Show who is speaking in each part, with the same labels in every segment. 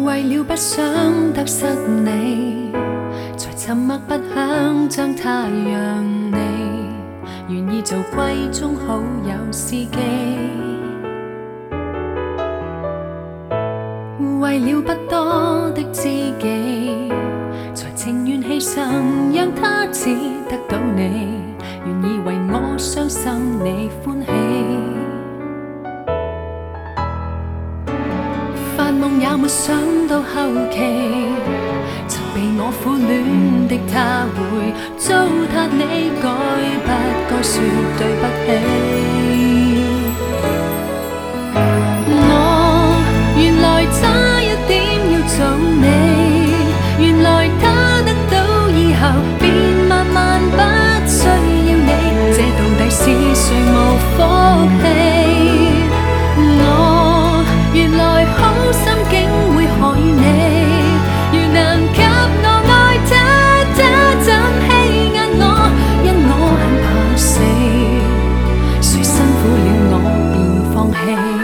Speaker 1: 为了不想得失你，才沉默不响将它让你，愿意做闺中好友知己。为了不多的知己，才情愿牺牲，让他只得到你，愿意为我伤心你欢喜。发梦也没想到後期，曾被我苦戀的他會糟蹋你，該不該說對不起？我原來差一點要做你，原來他得到以後便慢慢不需要你，這到底是誰無福氣？我原來好心境會害你，如能給我愛他，他怎欺壓我？因我很怕死，誰辛苦了我便放棄。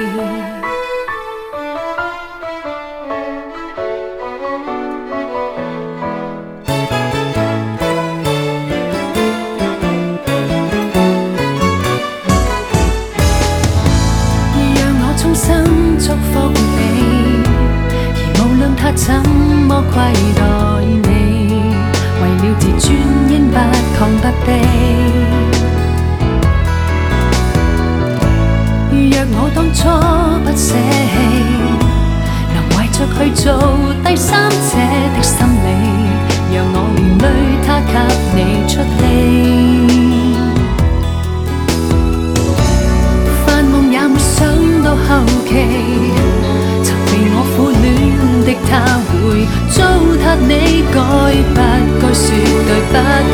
Speaker 1: 祝福你，而無論他怎麼虧待你，為了自尊應不亢不卑。若我當初不捨棄，能懷着去做第三者的心理，讓我連累他給你出氣。發夢也沒想到後期，曾被我苦戀的他會糟蹋你，該不該說對不